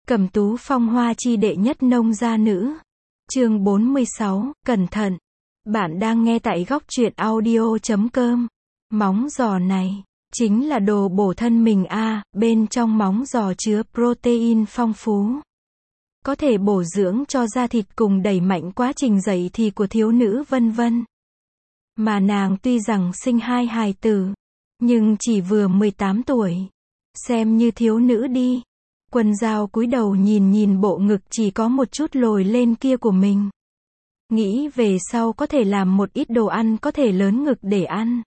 Cẩm Tú phong hoa chi đệ nhất nông gia nữ. Chương 46, cẩn thận. Bạn đang nghe tại góc truyện audio.com. Móng giò này chính là đồ bổ thân mình a, bên trong móng giò chứa protein phong phú. Có thể bổ dưỡng cho da thịt cùng đẩy mạnh quá trình dậy thì của thiếu nữ vân vân. Mà nàng tuy rằng sinh 2 hài tử, nhưng chỉ vừa 18 tuổi. Xem như thiếu nữ đi. Quân Dao cúi đầu nhìn bộ ngực chỉ có một chút lồi lên kia của mình. Nghĩ về sau có thể làm một ít đồ ăn có thể lớn ngực để ăn.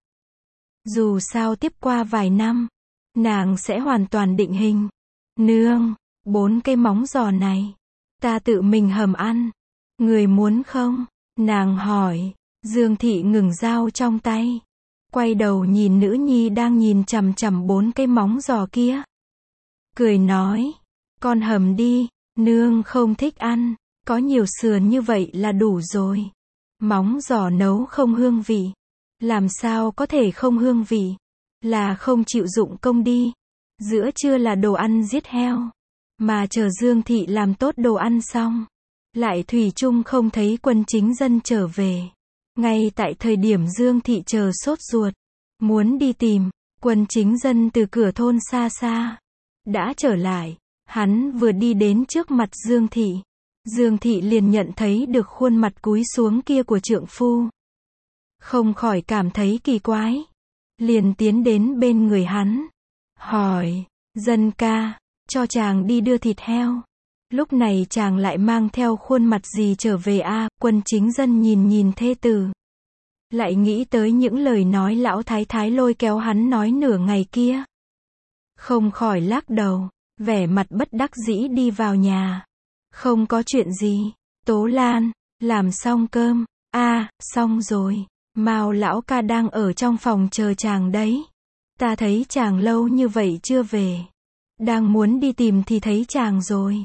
Dù sao tiếp qua vài năm, nàng sẽ hoàn toàn định hình. Nương, 4 cây móng giò này, ta tự mình hầm ăn. Người muốn không? Nàng hỏi. Dương Thị ngừng dao trong tay. Quay đầu nhìn nữ nhi đang nhìn chằm chằm 4 cây móng giò kia. Cười nói, con hầm đi, nương không thích ăn, có nhiều sườn như vậy là đủ rồi. Móng giò nấu không hương vị. Làm sao có thể không hương vị? Là không chịu dụng công đi. Giữa trưa là đồ ăn giết heo. Mà chờ Dương Thị làm tốt đồ ăn xong, lại thủy chung không thấy Quân Chính Dân trở về. Ngay tại thời điểm Dương Thị chờ sốt ruột, muốn đi tìm, Quân Chính Dân từ cửa thôn xa xa đã trở lại. Hắn vừa đi đến trước mặt Dương Thị, Dương Thị liền nhận thấy được khuôn mặt cúi xuống kia của trượng phu. Không khỏi cảm thấy kỳ quái, liền tiến đến bên người hắn, hỏi, Dân ca, cho chàng đi đưa thịt heo. Lúc này chàng lại mang theo khuôn mặt gì trở về a? Quân Chính Dân nhìn thê tử, lại nghĩ tới những lời nói lão thái thái lôi kéo hắn nói nửa ngày kia. Không khỏi lắc đầu, vẻ mặt bất đắc dĩ đi vào nhà. Không có chuyện gì. Tố Lan, làm xong cơm. Xong rồi. Mao lão ca đang ở trong phòng chờ chàng đấy. Ta thấy chàng lâu như vậy chưa về. Đang muốn đi tìm thì thấy chàng rồi.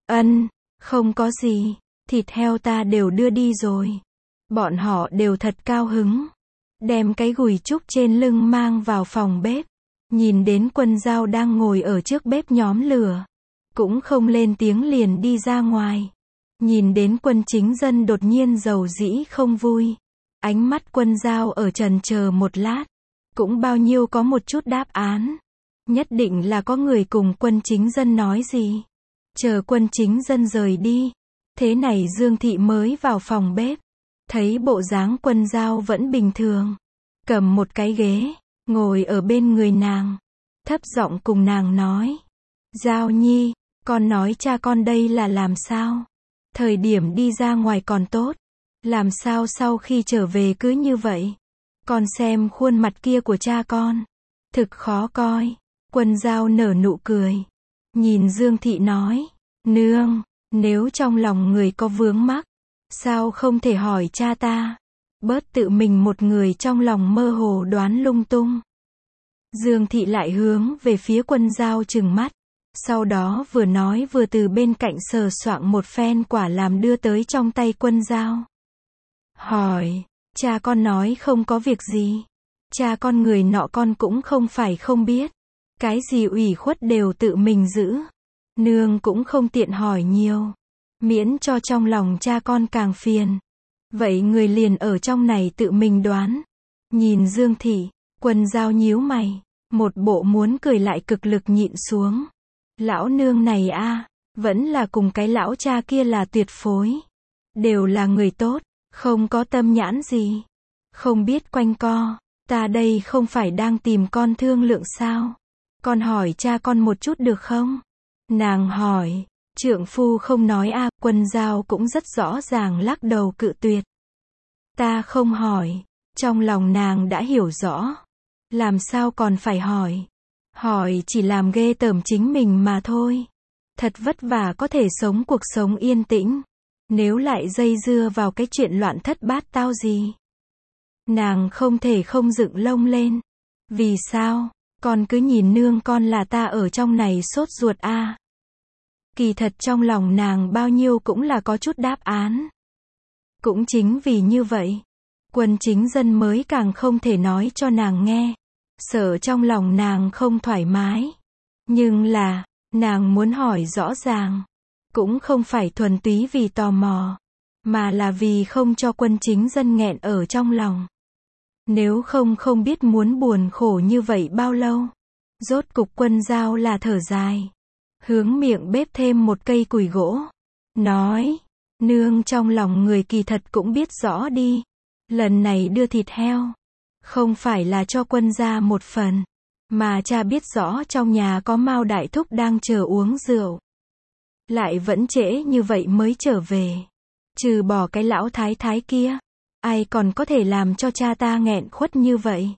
Không có gì. Thịt heo ta đều đưa đi rồi. Bọn họ đều thật cao hứng. Đem cái gùi trúc trên lưng mang vào phòng bếp. Nhìn đến Quân Dao đang ngồi ở trước bếp nhóm lửa, cũng không lên tiếng liền đi ra ngoài. Nhìn đến Quân Chính Dân đột nhiên dầu dĩ không vui. Ánh mắt Quân Dao ở chần chờ một lát, cũng bao nhiêu có một chút đáp án. Nhất định là có người cùng Quân Chính Dân nói gì. Chờ Quân Chính Dân rời đi. Thế này Dương Thị mới vào phòng bếp. Thấy bộ dáng Quân Dao vẫn bình thường. Cầm một cái ghế, ngồi ở bên người nàng. Thấp giọng cùng nàng nói. Dao nhi, con nói cha con đây là làm sao? Thời điểm đi ra ngoài còn tốt. Làm sao sau khi trở về cứ như vậy? Con xem khuôn mặt kia của cha con. Thực khó coi. Quân Dao nở nụ cười. Nhìn Dương Thị nói. Nương, nếu trong lòng người có vướng mắc, sao không thể hỏi cha ta? Bớt tự mình một người trong lòng mơ hồ đoán lung tung. Dương Thị lại hướng về phía Quân Dao trừng mắt. Sau đó vừa nói vừa từ bên cạnh sờ soạng một phen quả làm đưa tới trong tay Quân Dao. Hỏi, cha con nói không có việc gì. Cha con người nọ con cũng không phải không biết. Cái gì ủy khuất đều tự mình giữ. Nương cũng không tiện hỏi nhiều. Miễn cho trong lòng cha con càng phiền. Vậy người liền ở trong này tự mình đoán. Nhìn Dương Thị, Quân Dao nhíu mày. Một bộ muốn cười lại cực lực nhịn xuống. Lão nương này vẫn là cùng cái lão cha kia là tuyệt phối. Đều là người tốt, không có tâm nhãn gì. Không biết quanh co, ta đây không phải đang tìm con thương lượng sao? Con hỏi cha con một chút được không? Nàng hỏi, trượng phu không nói Quân Dao cũng rất rõ ràng lắc đầu cự tuyệt. Ta không hỏi, trong lòng nàng đã hiểu rõ. Làm sao còn phải hỏi? Hỏi chỉ làm ghê tởm chính mình mà thôi. Thật vất vả có thể sống cuộc sống yên tĩnh. Nếu lại dây dưa vào cái chuyện loạn thất bát tao gì. Nàng không thể không dựng lông lên. Vì sao? Con cứ nhìn nương con là ta ở trong này sốt ruột Kỳ thật trong lòng nàng bao nhiêu cũng là có chút đáp án. Cũng chính vì như vậy, Quân Chính Dân mới càng không thể nói cho nàng nghe. Sợ trong lòng nàng không thoải mái. Nhưng là, Nàng muốn hỏi rõ ràng. Cũng không phải thuần túy vì tò mò, mà là vì không cho Quân Chính Dân nghẹn ở trong lòng. Nếu không biết muốn buồn khổ như vậy bao lâu. Rốt cục Quân Dao là thở dài. Hướng miệng bếp thêm một cây củi gỗ. Nói, nương trong lòng người kỳ thật cũng biết rõ đi. Lần này đưa thịt heo. Không phải là cho Quân gia một phần. Mà cha biết rõ trong nhà có Mao đại thúc đang chờ uống rượu. Lại vẫn trễ như vậy mới trở về. Trừ bỏ cái lão thái thái kia. Ai còn có thể làm cho cha ta nghẹn khuất như vậy.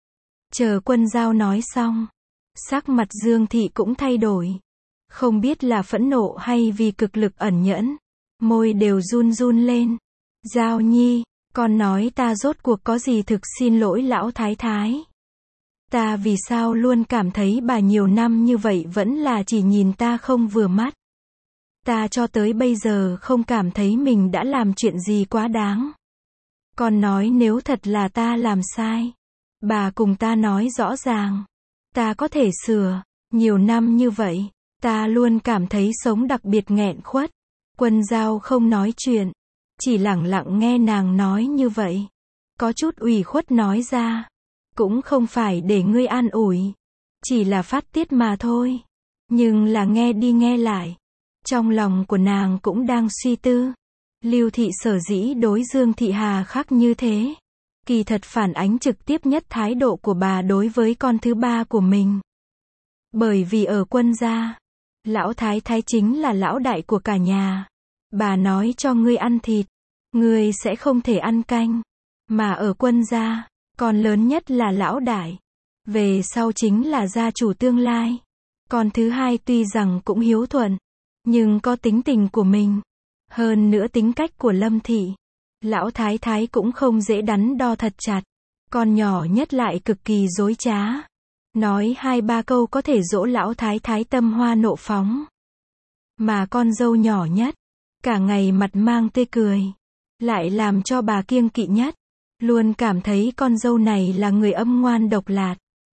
Chờ Quân Dao nói xong. Sắc mặt Dương Thị cũng thay đổi. Không biết là phẫn nộ hay vì cực lực ẩn nhẫn. Môi đều run run lên. Dao nhi, con nói ta rốt cuộc có gì thực xin lỗi lão thái thái. Ta vì sao luôn cảm thấy bà nhiều năm như vậy vẫn là chỉ nhìn ta không vừa mắt. Ta cho tới bây giờ không cảm thấy mình đã làm chuyện gì quá đáng. Con nói nếu thật là ta làm sai. Bà cùng ta nói rõ ràng. Ta có thể sửa. Nhiều năm như vậy, ta luôn cảm thấy sống đặc biệt nghẹn khuất. Quân Dao không nói chuyện. Chỉ lẳng lặng nghe nàng nói như vậy. Có chút ủy khuất nói ra. Cũng không phải để ngươi an ủi. Chỉ là phát tiết mà thôi. Nhưng là nghe đi nghe lại. Trong lòng của nàng cũng đang suy tư. Lưu Thị sở dĩ đối Dương Thị hà khắc như thế. Kỳ thật phản ánh trực tiếp nhất thái độ của bà đối với con thứ ba của mình. Bởi vì ở Quân gia, lão thái thái chính là lão đại của cả nhà. Bà nói cho ngươi ăn thịt, ngươi sẽ không thể ăn canh. Mà ở Quân gia, con lớn nhất là lão đại. Về sau chính là gia chủ tương lai. Con thứ hai tuy rằng cũng hiếu thuận, nhưng có tính tình của mình. Hơn nữa tính cách của Lâm Thị. Lão thái thái cũng không dễ đắn đo thật chặt. Con nhỏ nhất lại cực kỳ dối trá. Nói 2-3 câu có thể dỗ lão thái thái tâm hoa nộ phóng. Mà con dâu nhỏ nhất, cả ngày mặt mang tươi cười. Lại làm cho bà kiêng kỵ nhất. Luôn cảm thấy con dâu này là người âm ngoan độc lạt.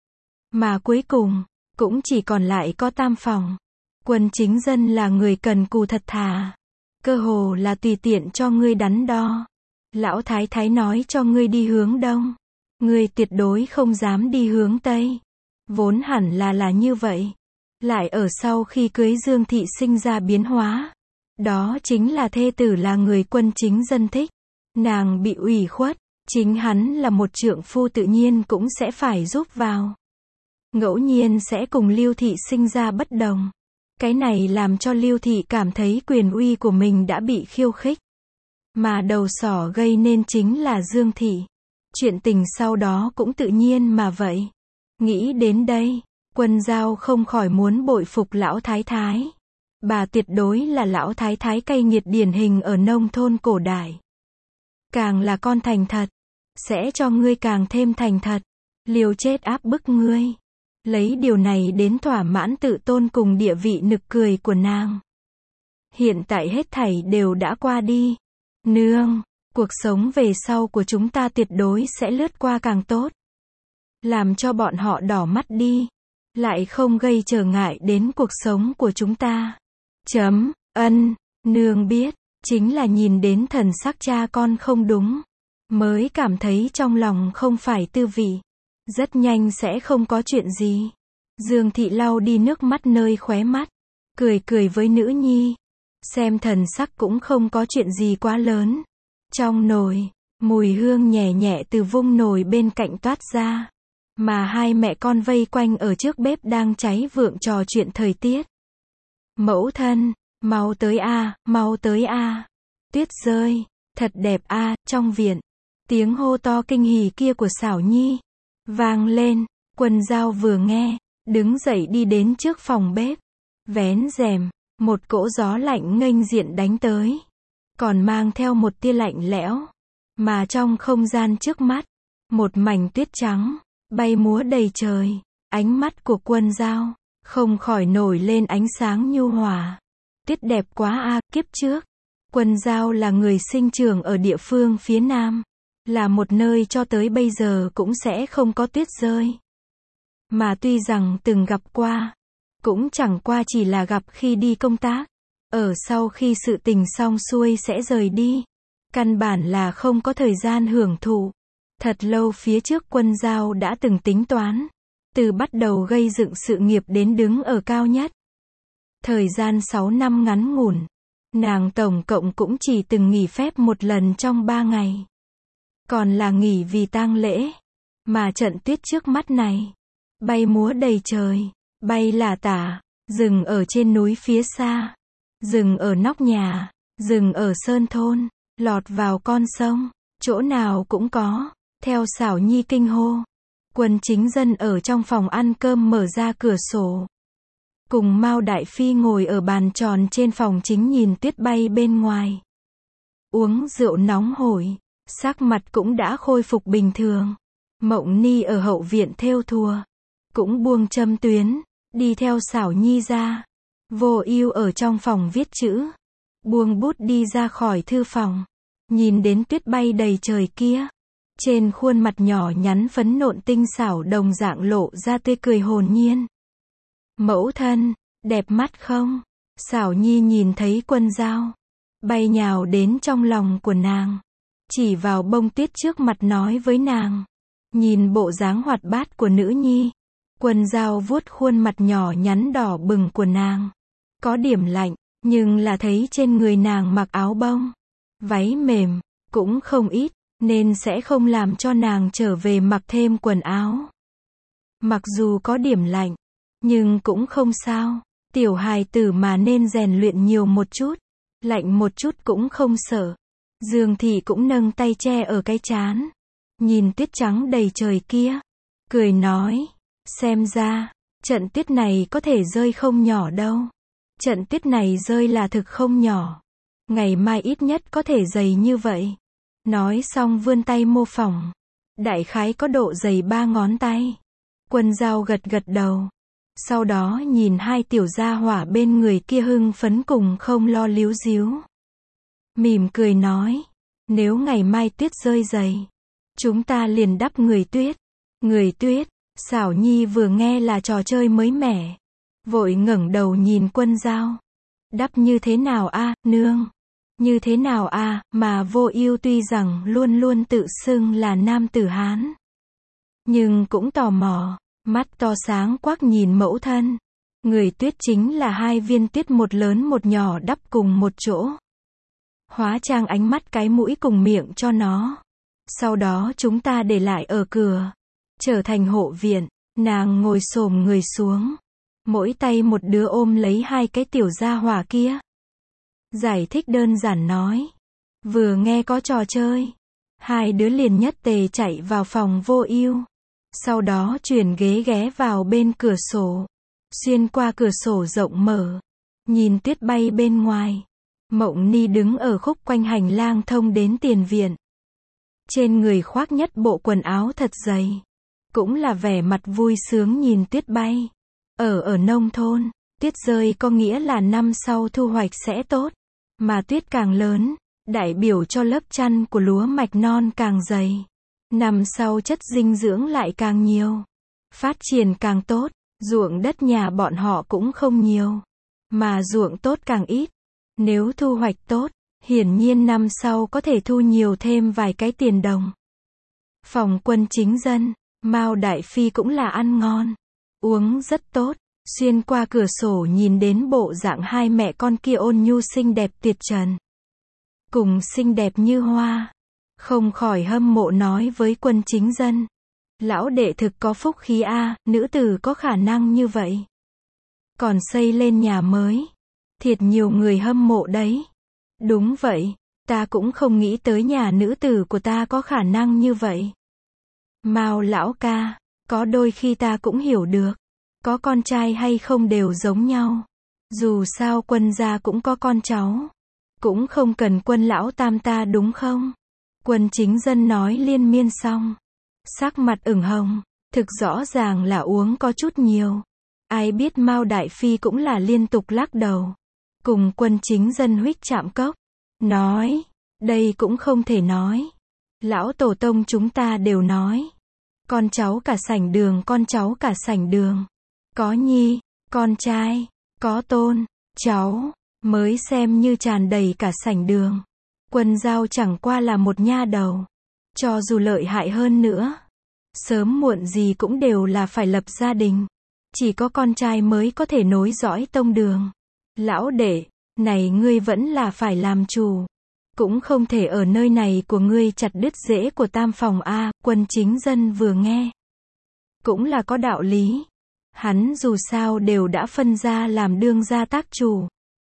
Mà cuối cùng, cũng chỉ còn lại có Tam Phòng. Quân Chính Dân là người cần cù thật thà. Cơ hồ là tùy tiện cho ngươi đắn đo. Lão thái thái nói cho ngươi đi hướng đông. Ngươi tuyệt đối không dám đi hướng tây. Vốn hẳn là như vậy. Lại ở sau khi cưới Dương Thị sinh ra biến hóa. Đó chính là thê tử là người Quân Chính Dân thích. Nàng bị ủy khuất. Chính hắn là một trượng phu tự nhiên cũng sẽ phải giúp vào. Ngẫu nhiên sẽ cùng Lưu Thị sinh ra bất đồng. Cái này làm cho Lưu Thị cảm thấy quyền uy của mình đã bị khiêu khích. Mà đầu sỏ gây nên chính là Dương Thị. Chuyện tình sau đó cũng tự nhiên mà vậy. Nghĩ đến đây, Quân Dao không khỏi muốn bội phục lão thái thái. Bà tuyệt đối là lão thái thái cay nghiệt điển hình ở nông thôn cổ đại. Càng là con thành thật, sẽ cho ngươi càng thêm thành thật. Liều chết áp bức ngươi. Lấy điều này đến thỏa mãn tự tôn cùng địa vị nực cười của nàng. Hiện tại hết thảy đều đã qua đi. Nương, cuộc sống về sau của chúng ta tuyệt đối sẽ lướt qua càng tốt. Làm cho bọn họ đỏ mắt đi. Lại không gây trở ngại đến cuộc sống của chúng ta. Nương biết, chính là nhìn đến thần sắc cha con không đúng. Mới cảm thấy trong lòng không phải tư vị. Rất nhanh sẽ không có chuyện gì. Dương Thị lau đi nước mắt nơi khóe mắt. Cười với nữ nhi. Xem thần sắc cũng không có chuyện gì quá lớn. Trong nồi, mùi hương nhẹ nhẹ từ vung nồi bên cạnh toát ra. Mà hai mẹ con vây quanh ở trước bếp đang cháy vượng trò chuyện thời tiết. Mẫu thân, mau tới a, mau tới a. Tuyết rơi, thật đẹp a. Trong viện, tiếng hô to kinh hỉ kia của Xảo Nhi vang lên. Quân Dao vừa nghe, đứng dậy đi đến trước phòng bếp, vén rèm, một cỗ gió lạnh nghênh diện đánh tới, còn mang theo một tia lạnh lẽo. Mà trong không gian trước mắt, một mảnh tuyết trắng bay múa đầy trời. Ánh mắt của Quân Dao không khỏi nổi lên ánh sáng nhu hòa. Tuyết đẹp quá a. Kiếp trước, Quân Dao là người sinh trưởng ở địa phương phía Nam, là một nơi cho tới bây giờ cũng sẽ không có tuyết rơi. Mà tuy rằng từng gặp qua, cũng chẳng qua chỉ là gặp khi đi công tác. Ở sau khi sự tình xong xuôi sẽ rời đi. Căn bản là không có thời gian hưởng thụ. Thật lâu phía trước Quân Dao đã từng tính toán. Từ bắt đầu gây dựng sự nghiệp đến đứng ở cao nhất. Thời gian 6 năm ngắn ngủn. Nàng tổng cộng cũng chỉ từng nghỉ phép một lần trong 3 ngày. Còn là nghỉ vì tang lễ. Mà trận tuyết trước mắt này. Bay múa đầy trời. Bay lả tả. Rừng ở trên núi phía xa. Rừng ở nóc nhà. Rừng ở sơn thôn. Lọt vào con sông. Chỗ nào cũng có. Theo Xảo Nhi kinh hô. Quân Chính Dân ở trong phòng ăn cơm mở ra cửa sổ. Cùng Mao Đại Phi ngồi ở bàn tròn trên phòng chính nhìn tuyết bay bên ngoài. Uống rượu nóng hổi. Sắc mặt cũng đã khôi phục bình thường. Mộng Ni ở hậu viện thêu thùa. Cũng buông châm tuyến. Đi theo Xảo Nhi ra. Vô Ưu ở trong phòng viết chữ. Buông bút đi ra khỏi thư phòng. Nhìn đến tuyết bay đầy trời kia. Trên khuôn mặt nhỏ nhắn phấn nộn tinh xảo đồng dạng lộ ra tươi cười hồn nhiên. Mẫu thân, đẹp mắt không? Xảo Nhi nhìn thấy Quân Dao. Bay nhào đến trong lòng của nàng. Chỉ vào bông tuyết trước mặt nói với nàng. Nhìn bộ dáng hoạt bát của nữ nhi. Quân Dao vuốt khuôn mặt nhỏ nhắn đỏ bừng của nàng. Có điểm lạnh, nhưng là thấy trên người nàng mặc áo bông. Váy mềm, cũng không ít, nên sẽ không làm cho nàng trở về mặc thêm quần áo. Mặc dù có điểm lạnh, nhưng cũng không sao. Tiểu hài tử mà nên rèn luyện nhiều một chút. Lạnh một chút cũng không sợ. Dương Thị cũng nâng tay che ở cái trán. Nhìn tuyết trắng đầy trời kia. Cười nói. Xem ra, trận tuyết này có thể rơi không nhỏ đâu. Trận tuyết này rơi là thực không nhỏ. Ngày mai ít nhất có thể dày như vậy. Nói xong vươn tay mô phỏng. Đại khái có độ dày 3 ngón tay. Quân Dao gật gật đầu. Sau đó nhìn hai tiểu gia hỏa bên người kia hưng phấn cùng không lo líu díu. Mỉm cười nói. Nếu ngày mai tuyết rơi dày. Chúng ta liền đắp người tuyết. Người tuyết. Xảo Nhi vừa nghe là trò chơi mới mẻ. Vội ngẩng đầu nhìn Quân Dao. Đắp như thế nào a, nương? Như thế nào a, mà Vô Ưu tuy rằng luôn luôn tự xưng là nam tử Hán. Nhưng cũng tò mò, mắt to sáng quắc nhìn mẫu thân. Người tuyết chính là 2 viên tuyết một lớn một nhỏ đắp cùng một chỗ. Hóa trang ánh mắt cái mũi cùng miệng cho nó. Sau đó chúng ta để lại ở cửa. Trở thành hộ viện, nàng ngồi xổm người xuống. Mỗi tay một đứa ôm lấy 2 cái tiểu gia hỏa kia. Giải thích đơn giản nói. Vừa nghe có trò chơi. 2 đứa liền nhất tề chạy vào phòng Vô Ưu. Sau đó chuyển ghế ghé vào bên cửa sổ. Xuyên qua cửa sổ rộng mở. Nhìn tuyết bay bên ngoài. Mộng Ni đứng ở khúc quanh hành lang thông đến tiền viện. Trên người khoác nhất bộ quần áo thật dày. Cũng là vẻ mặt vui sướng nhìn tuyết bay. Ở nông thôn, tuyết rơi có nghĩa là năm sau thu hoạch sẽ tốt. Mà tuyết càng lớn, đại biểu cho lớp chăn của lúa mạch non càng dày. Năm sau chất dinh dưỡng lại càng nhiều. Phát triển càng tốt, ruộng đất nhà bọn họ cũng không nhiều. Mà ruộng tốt càng ít. Nếu thu hoạch tốt, hiển nhiên năm sau có thể thu nhiều thêm vài cái tiền đồng. Phòng Quân Chính Dân, Mao Đại Phi cũng là ăn ngon. Uống rất tốt. Xuyên qua cửa sổ nhìn đến bộ dạng 2 mẹ con kia ôn nhu xinh đẹp tuyệt trần. Cùng xinh đẹp như hoa. Không khỏi hâm mộ nói với Quân Chính Dân. Lão đệ thực có phúc khí a, nữ tử có khả năng như vậy. Còn xây lên nhà mới. Thiệt nhiều người hâm mộ đấy. Đúng vậy, ta cũng không nghĩ tới nhà nữ tử của ta có khả năng như vậy. Mao lão ca, có đôi khi ta cũng hiểu được. Có con trai hay không đều giống nhau. Dù sao Quân gia cũng có con cháu. Cũng không cần Quân lão tam ta đúng không? Quân Chính Dân nói liên miên xong. Sắc mặt ửng hồng. Thực rõ ràng là uống có chút nhiều. Ai biết Mao Đại Phi cũng là liên tục lắc đầu. Cùng Quân Chính Dân huých chạm cốc. Nói. Đây cũng không thể nói. Lão tổ tông chúng ta đều nói. Con cháu cả sảnh đường, con cháu cả sảnh đường. Có nhi, con trai, có tôn, cháu, mới xem như tràn đầy cả sảnh đường. Quân Dao chẳng qua là một nha đầu. Cho dù lợi hại hơn nữa, sớm muộn gì cũng đều là phải lập gia đình. Chỉ có con trai mới có thể nối dõi tông đường. Lão đệ, này ngươi vẫn là phải làm chủ. Cũng không thể ở nơi này của ngươi chặt đứt rễ của tam phòng a. Quân Chính Dân vừa nghe. Cũng là có đạo lý. Hắn dù sao đều đã phân ra làm đương gia tác chủ.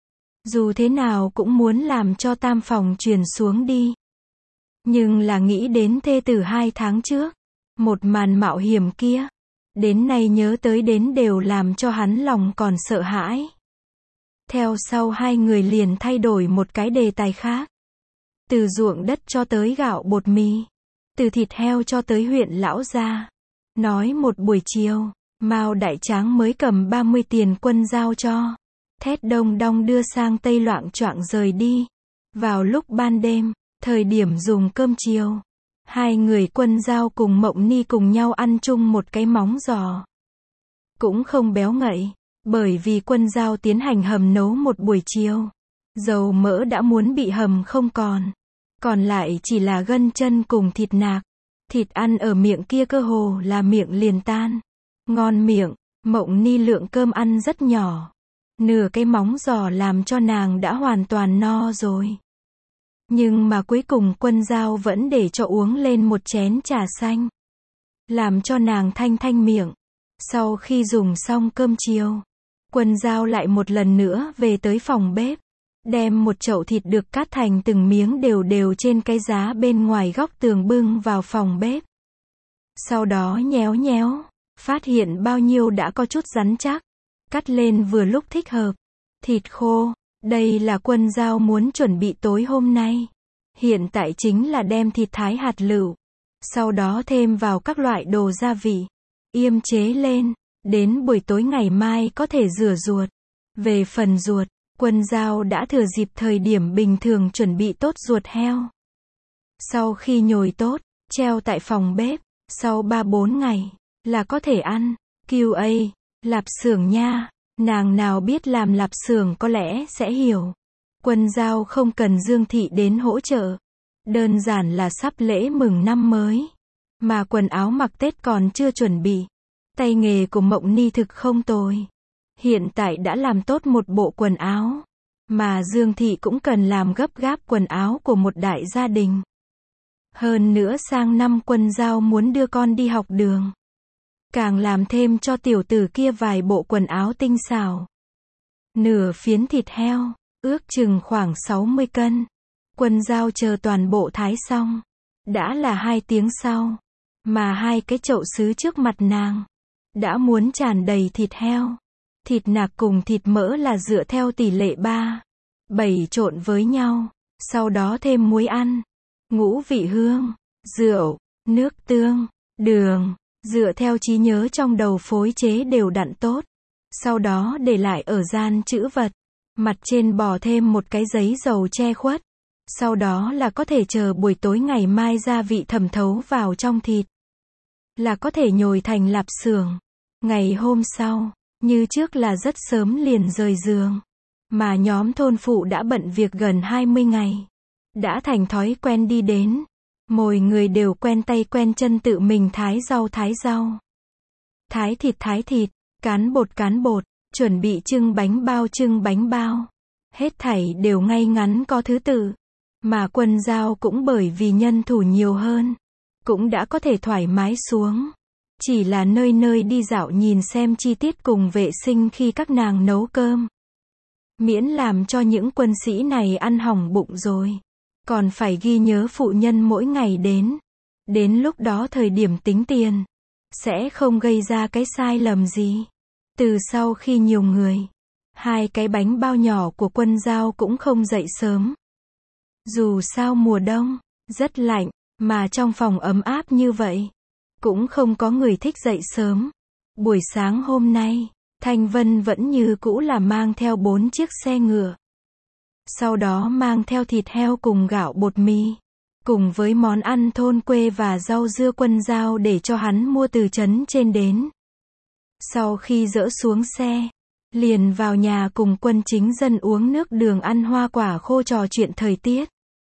Dù thế nào cũng muốn làm cho tam phòng truyền xuống đi. Nhưng là nghĩ đến thê tử 2 tháng trước. Một màn mạo hiểm kia. Đến nay nhớ tới đến đều làm cho hắn lòng còn sợ hãi. Theo sau hai người liền thay đổi một cái đề tài khác. Từ ruộng đất cho tới gạo bột mì. Từ thịt heo cho tới huyện lão gia. Nói một buổi chiều, Mao Đại Tráng mới cầm 30 tiền Quân Dao cho. Thét đông đong đưa sang Tây loạng choạng rời đi. Vào lúc ban đêm, thời điểm dùng cơm chiều. Hai người Quân Dao cùng Mộng Ni cùng nhau ăn chung một cái móng giò. Cũng không béo ngậy, bởi vì Quân Dao tiến hành hầm nấu một buổi chiều. Dầu mỡ đã muốn bị hầm không còn. Còn lại chỉ là gân chân cùng thịt nạc. Thịt ăn ở miệng kia cơ hồ là miệng liền tan. Ngon miệng, Mộng Ni lượng cơm ăn rất nhỏ. Nửa cái móng giò làm cho nàng đã hoàn toàn no rồi. Nhưng mà cuối cùng Quân Dao vẫn để cho uống lên một chén trà xanh. Làm cho nàng thanh thanh miệng. Sau khi dùng xong cơm chiều, Quân Dao lại một lần nữa về tới phòng bếp. Đem một chậu thịt được cắt thành từng miếng đều đều trên cái giá bên ngoài góc tường bưng vào phòng bếp. Sau đó nhéo nhéo, phát hiện bao nhiêu đã có chút rắn chắc. Cắt lên vừa lúc thích hợp. Thịt khô, đây là Quân Dao muốn chuẩn bị tối hôm nay. Hiện tại chính là đem thịt thái hạt lựu. Sau đó thêm vào các loại đồ gia vị. Yêm chế lên, đến buổi tối ngày mai có thể rửa ruột. Về phần ruột, Quân Dao đã thừa dịp thời điểm bình thường chuẩn bị tốt ruột heo. Sau khi nhồi tốt, treo tại phòng bếp, sau 3-4 ngày, là có thể ăn. QA, lạp xưởng nha, nàng nào biết làm lạp xưởng có lẽ sẽ hiểu. Quân Dao không cần Dương Thị đến hỗ trợ. Đơn giản là sắp lễ mừng năm mới. Mà quần áo mặc Tết còn chưa chuẩn bị. Tay nghề của Mộng Ni thực không tồi. Hiện tại đã làm tốt một bộ quần áo. Mà Dương Thị cũng cần làm gấp gáp quần áo của một đại gia đình. Hơn nữa sang năm Quân Dao muốn đưa con đi học đường. Càng làm thêm cho tiểu tử kia vài bộ quần áo tinh xảo. Nửa phiến thịt heo, ước chừng khoảng 60 cân. Quân Dao chờ toàn bộ thái xong. Đã là 2 tiếng sau. Mà 2 cái chậu sứ trước mặt nàng. Đã muốn tràn đầy thịt heo. Thịt nạc cùng thịt mỡ là dựa theo tỷ lệ 3-7 trộn với nhau. Sau đó thêm muối ăn, ngũ vị hương, rượu, nước tương, đường. Dựa theo trí nhớ trong đầu phối chế đều đặn tốt. Sau đó để lại ở gian trữ vật. Mặt trên bò thêm một cái giấy dầu che khuất. Sau đó là có thể chờ buổi tối ngày mai gia vị thẩm thấu vào trong thịt. Là có thể nhồi thành lạp xưởng. Ngày hôm sau, như trước là rất sớm liền rời giường. Mà nhóm thôn phụ đã bận việc gần 20 ngày. Đã thành thói quen đi đến. Mỗi người đều quen tay quen chân tự mình thái rau. Thái thịt, cán bột, chuẩn bị trưng bánh bao. Hết thảy đều ngay ngắn có thứ tự. Mà Quân Dao cũng bởi vì nhân thủ nhiều hơn. Cũng đã có thể thoải mái xuống. Chỉ là nơi nơi đi dạo nhìn xem chi tiết cùng vệ sinh khi các nàng nấu cơm. Miễn làm cho những quân sĩ này ăn hỏng bụng rồi. Còn phải ghi nhớ phụ nhân mỗi ngày đến. Đến lúc đó thời điểm tính tiền. Sẽ không gây ra cái sai lầm gì. Từ sau khi nhiều người. 2 cái bánh bao nhỏ của Quân Dao cũng không dậy sớm. Dù sao mùa đông, rất lạnh, mà trong phòng ấm áp như vậy. Cũng không có người thích dậy sớm. Buổi sáng hôm nay, Thanh Vân vẫn như cũ là mang theo 4 chiếc xe ngựa. Sau đó mang theo thịt heo cùng gạo bột mì. Cùng với món ăn thôn quê và rau dưa Quân Dao để cho hắn mua từ trấn trên đến. Sau khi dỡ xuống xe, liền vào nhà cùng Quân Chính Dân uống nước đường ăn hoa quả khô trò chuyện thời tiết.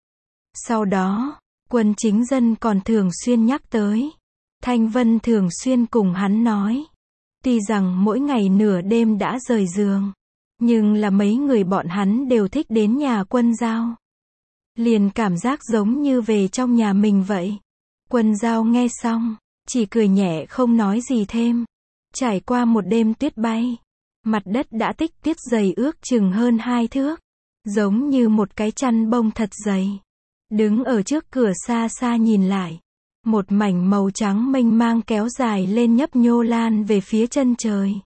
Sau đó, Quân Chính Dân còn thường xuyên nhắc tới. Thanh Vân thường xuyên cùng hắn nói. Tuy rằng mỗi ngày nửa đêm đã rời giường, nhưng là mấy người bọn hắn đều thích đến nhà Quân Giao. Liền cảm giác giống như về trong nhà mình vậy. Quân Giao nghe xong, chỉ cười nhẹ không nói gì thêm. Trải qua một đêm tuyết bay, mặt đất đã tích tuyết dày ước chừng hơn 2 thước, giống như một cái chăn bông thật dày. Đứng ở trước cửa xa xa nhìn lại, một mảnh màu trắng mênh mang kéo dài lên nhấp nhô lan về phía chân trời.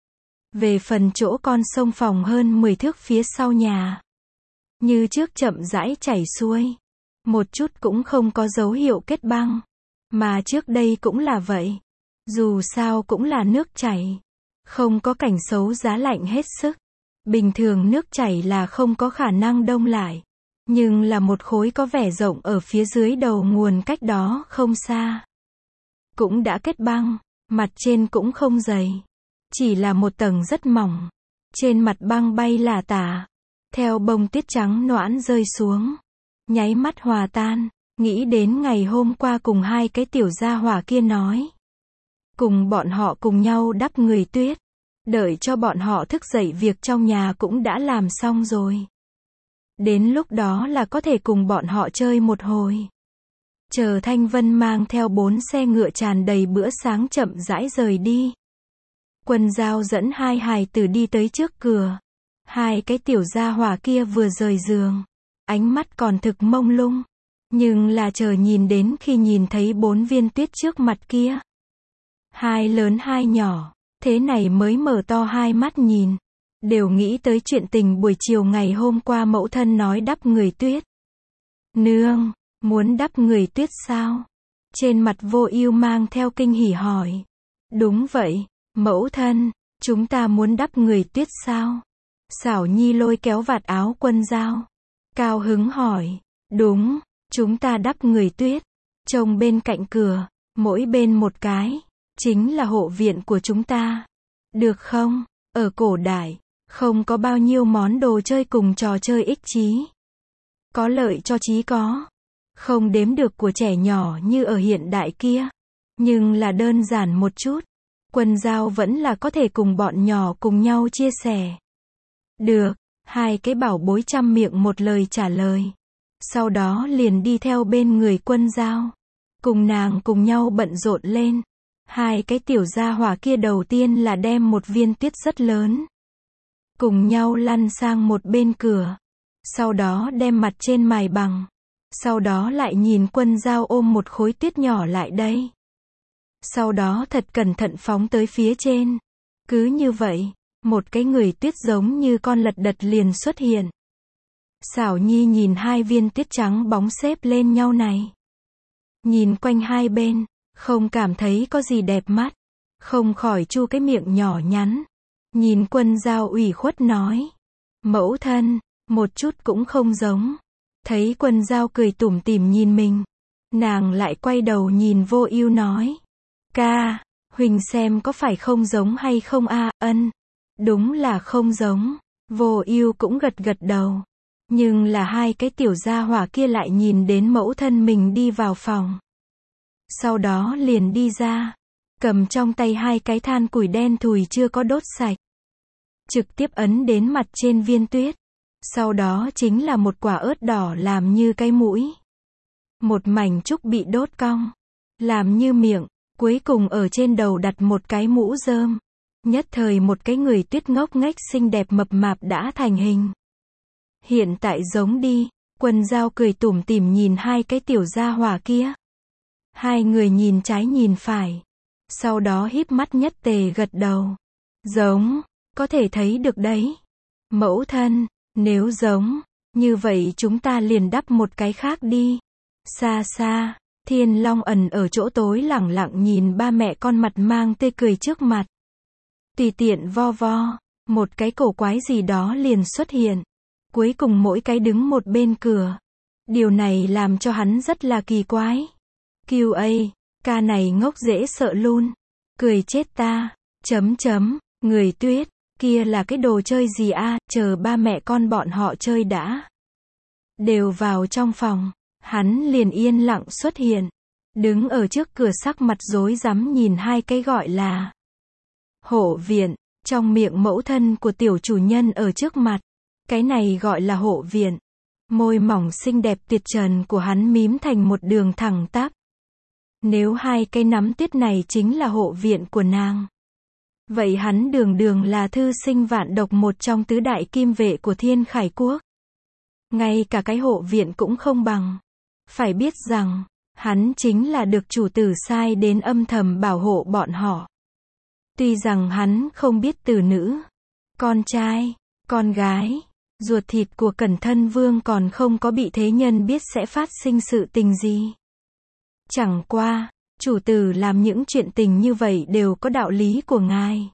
Về phần chỗ con sông Phòng hơn 10 thước phía sau nhà, như trước chậm rãi chảy xuôi, một chút cũng không có dấu hiệu kết băng, mà trước đây cũng là vậy. Dù sao cũng là nước chảy, không có cảnh xấu giá lạnh hết sức. Bình thường nước chảy là không có khả năng đông lại, nhưng là một khối có vẻ rộng ở phía dưới đầu nguồn cách đó không xa, cũng đã kết băng, mặt trên cũng không dày, chỉ là một tầng rất mỏng. Trên mặt băng bay lả tả, theo bông tuyết trắng noãn rơi xuống, nháy mắt hòa tan. Nghĩ đến ngày hôm qua cùng hai cái tiểu gia hỏa kia nói, cùng bọn họ cùng nhau đắp người tuyết, đợi cho bọn họ thức dậy việc trong nhà cũng đã làm xong rồi. Đến lúc đó là có thể cùng bọn họ chơi một hồi. Chờ Thanh Vân mang theo 4 xe ngựa tràn đầy bữa sáng chậm rãi rời đi. Quân Giao dẫn hai hài tử đi tới trước cửa. Hai cái tiểu gia hỏa kia vừa rời giường, ánh mắt còn thực mông lung, nhưng là chờ nhìn đến khi nhìn thấy 4 viên tuyết trước mặt kia, hai lớn hai nhỏ, thế này mới mở to hai mắt nhìn, đều nghĩ tới chuyện tình buổi chiều ngày hôm qua mẫu thân nói đắp người tuyết. Nương, muốn đắp người tuyết sao? Trên mặt Vô Ưu mang theo kinh hỉ hỏi. Đúng vậy, mẫu thân, chúng ta muốn đắp người tuyết sao? Xảo Nhi lôi kéo vạt áo Quân Giao, cao hứng hỏi. Đúng, chúng ta đắp người tuyết, trồng bên cạnh cửa, mỗi bên một cái, chính là hộ viện của chúng ta. Được không? Ở cổ đại, không có bao nhiêu món đồ chơi cùng trò chơi ích trí. Có lợi cho trí có, không đếm được của trẻ nhỏ như ở hiện đại kia, nhưng là đơn giản một chút. Quân Giao vẫn là có thể cùng bọn nhỏ cùng nhau chia sẻ. Được, hai cái bảo bối chăm miệng một lời trả lời. Sau đó liền đi theo bên người Quân Giao, cùng nàng cùng nhau bận rộn lên. Hai cái tiểu gia hỏa kia đầu tiên là đem một viên tuyết rất lớn, cùng nhau lăn sang một bên cửa, sau đó đem mặt trên mài bằng, sau đó lại nhìn Quân Giao ôm một khối tuyết nhỏ lại đây, sau đó thật cẩn thận phóng tới phía trên. Cứ như vậy, một cái người tuyết giống như con lật đật liền xuất hiện. Xảo Nhi nhìn hai viên tuyết trắng bóng xếp lên nhau này, nhìn quanh hai bên, không cảm thấy có gì đẹp mắt, không khỏi chu cái miệng nhỏ nhắn. Nhìn Quân Giao ủy khuất nói, mẫu thân, một chút cũng không giống. Thấy Quân Giao cười tủm tỉm nhìn mình, nàng lại quay đầu nhìn Vô Ưu nói, ca, Huỳnh xem có phải không giống hay không a? Ân, đúng là không giống. Vô Ưu cũng gật gật đầu. Nhưng là hai cái tiểu gia hỏa kia lại nhìn đến mẫu thân mình đi vào phòng, sau đó liền đi ra, cầm trong tay hai cái than củi đen thùi chưa có đốt sạch, trực tiếp ấn đến mặt trên viên tuyết. Sau đó chính là một quả ớt đỏ làm như cái mũi, một mảnh trúc bị đốt cong, làm như miệng, cuối cùng ở trên đầu đặt một cái mũ rơm. Nhất thời một cái người tuyết ngốc nghếch xinh đẹp mập mạp đã thành hình. Hiện tại giống đi. Quân Giao cười tủm tỉm nhìn hai cái tiểu gia hỏa kia. Hai người nhìn trái nhìn phải, sau đó híp mắt nhất tề gật đầu. Giống, có thể thấy được đấy. Mẫu thân, nếu giống, như vậy chúng ta liền đắp một cái khác đi. Xa xa, Thiên Long ẩn ở chỗ tối lẳng lặng nhìn ba mẹ con mặt mang tươi cười trước mặt. Tùy tiện vo vo, một cái cổ quái gì đó liền xuất hiện. Cuối cùng mỗi cái đứng một bên cửa. Điều này làm cho hắn rất là kỳ quái. QA, ca này ngốc dễ sợ luôn. Cười chết ta. Người tuyết, Kia là cái đồ chơi gì a, chờ ba mẹ con bọn họ chơi đã. Đều vào trong phòng, hắn liền yên lặng xuất hiện. Đứng ở trước cửa sắc mặt rối rắm nhìn hai cái gọi là hộ viện, trong miệng mẫu thân của tiểu chủ nhân ở trước mặt. Cái này gọi là hộ viện. Môi mỏng xinh đẹp tuyệt trần của hắn mím thành một đường thẳng tắp. Nếu hai cái nắm tuyết này chính là hộ viện của nàng, vậy hắn đường đường là thư sinh vạn độc, một trong tứ đại kim vệ của Thiên Khải Quốc. Ngay cả cái hộ viện cũng không bằng. Phải biết rằng, hắn chính là được chủ tử sai đến âm thầm bảo hộ bọn họ. Tuy rằng hắn không biết từ nữ, con trai, con gái, ruột thịt của Cẩn Thân Vương còn không có bị thế nhân biết sẽ phát sinh sự tình gì. Chẳng qua, chủ tử làm những chuyện tình như vậy đều có đạo lý của ngài.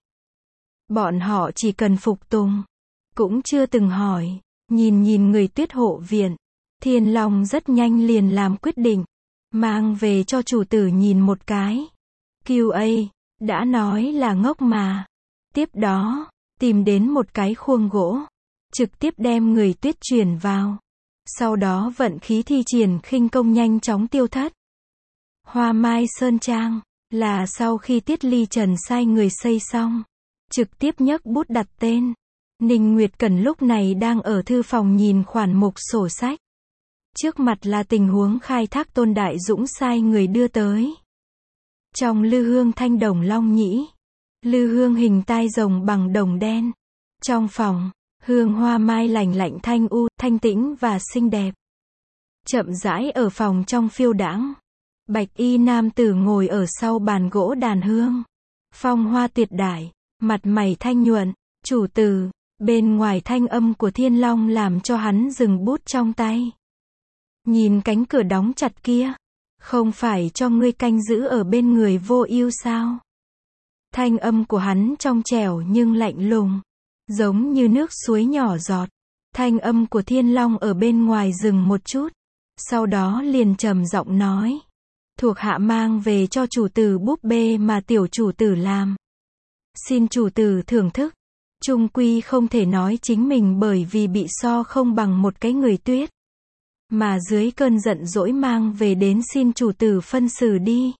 Bọn họ chỉ cần phục tùng, cũng chưa từng hỏi. Nhìn người tuyết hộ viện, Thiên Long rất nhanh liền làm quyết định, mang về cho chủ tử nhìn một cái. QA, đã nói là ngốc mà. Tiếp đó, tìm đến một cái khuôn gỗ, trực tiếp đem người tuyết chuyển vào. Sau đó vận khí thi triển khinh công nhanh chóng tiêu thất. Hoa Mai Sơn Trang, là sau khi Tiết Ly Trần sai người xây xong, trực tiếp nhấc bút đặt tên. Ninh Nguyệt Cẩn lúc này đang ở thư phòng nhìn khoản mục sổ sách. Trước mặt là tình huống khai thác Tôn Đại Dũng sai người đưa tới. Trong lư hương thanh đồng long nhĩ, lư hương hình tai rồng bằng đồng đen. Trong phòng, hương hoa mai lành lạnh thanh u, thanh tĩnh và xinh đẹp. Chậm rãi ở phòng trong phiêu đãng. Bạch y nam tử ngồi ở sau bàn gỗ đàn hương. Phong hoa tuyệt đại, mặt mày thanh nhuận, chủ tử. Bên ngoài thanh âm của Thiên Long làm cho hắn dừng bút trong tay. Nhìn cánh cửa đóng chặt kia, không phải cho ngươi canh giữ ở bên người Vô Ưu sao? Thanh âm của hắn trong trẻo nhưng lạnh lùng, giống như nước suối nhỏ giọt. Thanh âm của Thiên Long ở bên ngoài dừng một chút, sau đó liền trầm giọng nói: "Thuộc hạ mang về cho chủ tử búp bê mà tiểu chủ tử làm. Xin chủ tử thưởng thức." Chung quy không thể nói chính mình bởi vì bị so không bằng một cái người tuyết, mà dưới cơn giận dỗi mang về đến xin chủ tử phân xử đi.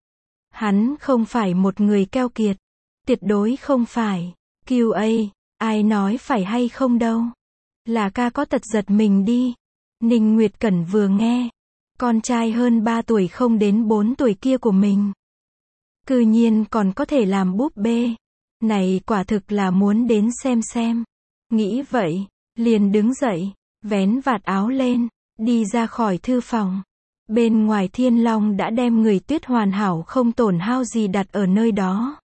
Hắn không phải một người keo kiệt, tuyệt đối không phải. QA, ai nói phải hay không đâu. Là ca có tật giật mình đi. Ninh Nguyệt Cẩn vừa nghe, con trai hơn 3 tuổi không đến 4 tuổi kia của mình, cư nhiên còn có thể làm búp bê. Này quả thực là muốn đến xem. Nghĩ vậy, liền đứng dậy, vén vạt áo lên, đi ra khỏi thư phòng. Bên ngoài Thiên Long đã đem người tuyết hoàn hảo không tổn hao gì đặt ở nơi đó.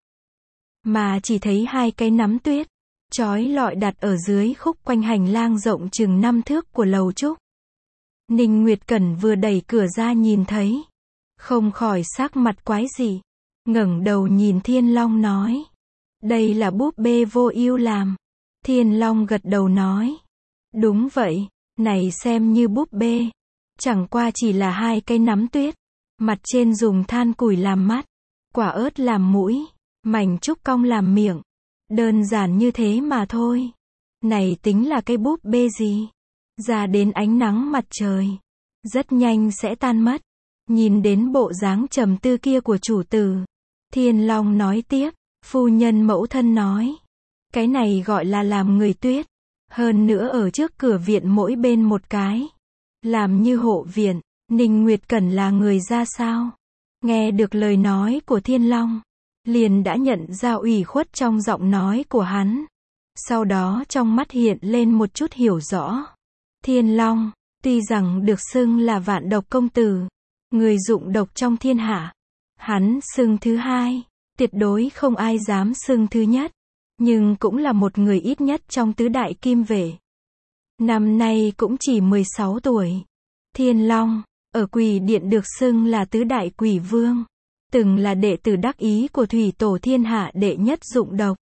Mà chỉ thấy hai cái nắm tuyết, trói lọi đặt ở dưới khúc quanh hành lang rộng chừng 5 thước của lầu trúc. Ninh Nguyệt Cẩn vừa đẩy cửa ra nhìn thấy, không khỏi sắc mặt quái dị, ngẩng đầu nhìn Thiên Long nói: "Đây là búp bê Vô Ưu làm." Thiên Long gật đầu nói: "Đúng vậy, này xem như búp bê, chẳng qua chỉ là hai cái nắm tuyết, mặt trên dùng than củi làm mắt, quả ớt làm mũi, mảnh trúc cong làm miệng, đơn giản như thế mà thôi. Này tính là cái búp bê gì? Ra đến ánh nắng mặt trời, rất nhanh sẽ tan mất." Nhìn đến bộ dáng trầm tư kia của chủ tử, Thiên Long nói tiếp: "Phu nhân mẫu thân nói, cái này gọi là làm người tuyết, hơn nữa ở trước cửa viện mỗi bên một cái, làm như hộ viện." Ninh Nguyệt Cẩn là người ra sao? Nghe được lời nói của Thiên Long, liền đã nhận ra ủy khuất trong giọng nói của hắn. Sau đó trong mắt hiện lên một chút hiểu rõ. Thiên Long, tuy rằng được xưng là vạn độc công tử, người dụng độc trong thiên hạ, hắn xưng thứ hai, tuyệt đối không ai dám xưng thứ nhất, nhưng cũng là một người ít nhất trong tứ đại kim vệ. Năm nay cũng chỉ 16 tuổi. Thiên Long, ở Quỷ Điện được xưng là tứ đại quỷ vương, từng là đệ tử đắc ý của thủy tổ thiên hạ đệ nhất dụng độc.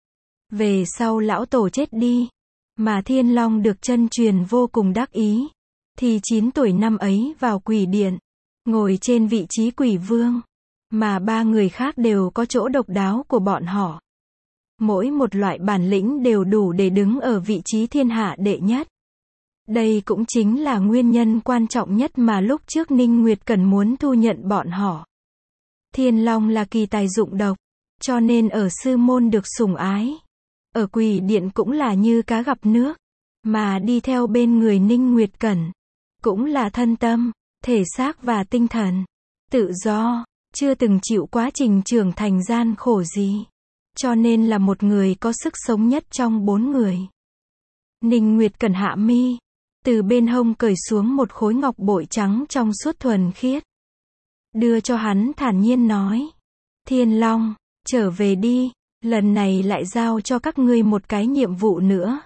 Về sau lão tổ chết đi, mà Thiên Long được chân truyền vô cùng đắc ý, thì 9 tuổi năm ấy vào Quỷ Điện, ngồi trên vị trí quỷ vương, mà 3 người khác đều có chỗ độc đáo của bọn họ. Mỗi một loại bản lĩnh đều đủ để đứng ở vị trí thiên hạ đệ nhất. Đây cũng chính là nguyên nhân quan trọng nhất mà lúc trước Ninh Nguyệt Cẩn muốn thu nhận bọn họ. Thiên Long là kỳ tài dụng độc, cho nên ở sư môn được sủng ái. Ở Quỷ Điện cũng là như cá gặp nước, mà đi theo bên người Ninh Nguyệt Cẩn, cũng là thân tâm, thể xác và tinh thần, tự do, chưa từng chịu quá trình trưởng thành gian khổ gì. Cho nên là một người có sức sống nhất trong 4 người. Ninh Nguyệt Cẩn hạ mi, từ bên hông cởi xuống một khối ngọc bội trắng trong suốt thuần khiết. Đưa cho hắn thản nhiên nói. Thiên Long, trở về đi, lần này lại giao cho các ngươi một cái nhiệm vụ nữa.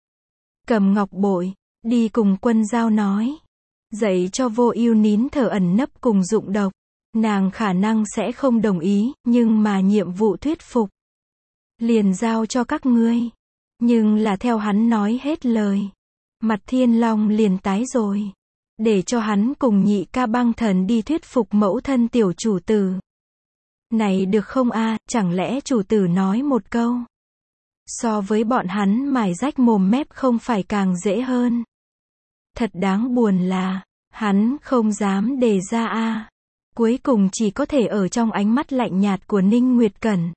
Cầm ngọc bội, đi cùng Quân Giao nói. Dạy cho Vô Ưu nín thở ẩn nấp cùng dụng độc. Nàng khả năng sẽ không đồng ý, nhưng mà nhiệm vụ thuyết phục. Liền giao cho các ngươi. Nhưng là theo hắn nói hết lời. Mặt Thiên Long liền tái rồi. Để cho hắn cùng Nhị Ca Băng Thần đi thuyết phục mẫu thân tiểu chủ tử. Này được không a, chẳng lẽ chủ tử nói một câu. So với bọn hắn mài rách mồm mép không phải càng dễ hơn. Thật đáng buồn là, hắn không dám đề ra a. Cuối cùng chỉ có thể ở trong ánh mắt lạnh nhạt của Ninh Nguyệt Cẩn.